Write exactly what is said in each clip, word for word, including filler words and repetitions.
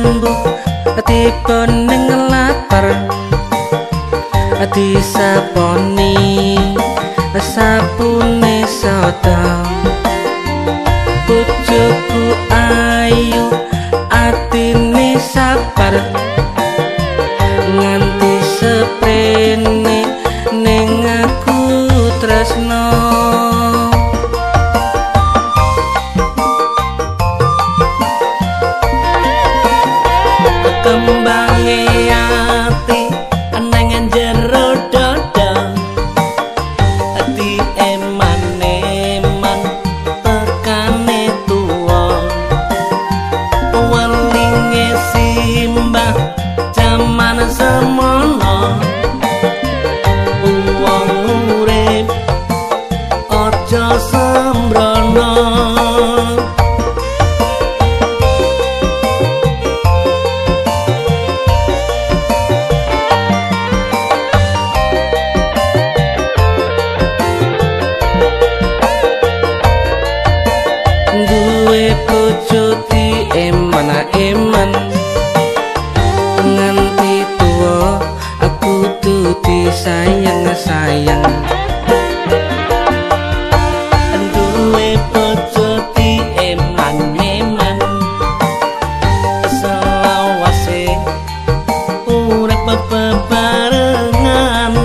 jambuk tiba ning lapar disaponi sapune sodo bojoku ayu atine sabar nganti seprene ning aku tresno kembange ati nang jero dada ati eman-eman tekane tuwa welinge simbah jaman semono wong urip aja sembrono duwe bojo di eman-eman nganti tuwa aku dudu sayang-sayang duwe bojo di eman-eman selawase urip bebarengan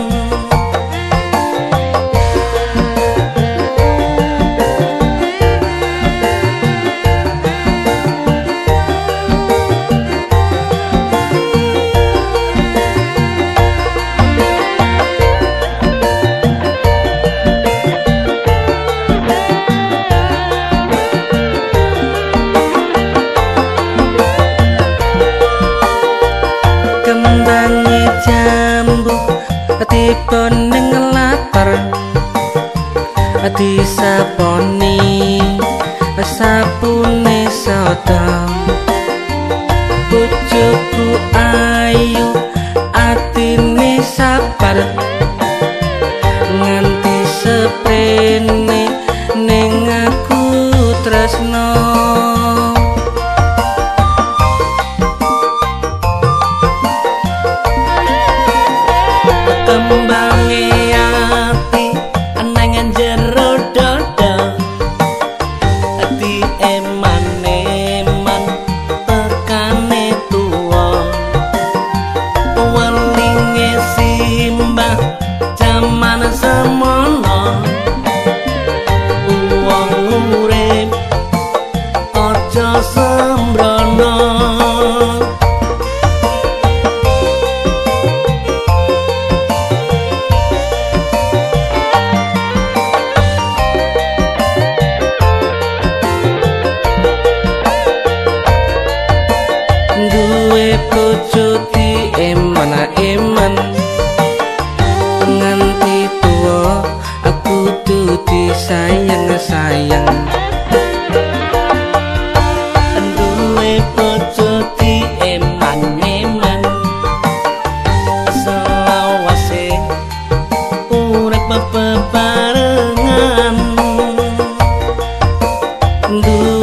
kembange jambuk tiba ning lapar disaponi sapune sodo bojoku ayu atine sabar nganti seprene ning aku tresno kembange ati nang jero dada ati eman-eman tekane tuwa welinge simbah jaman semono wong urip aja sembrono duwe bojo di eman-eman nganti tuwa aku dudu sayang-sayang duwe bojo di eman-eman selawase urip bebarengan.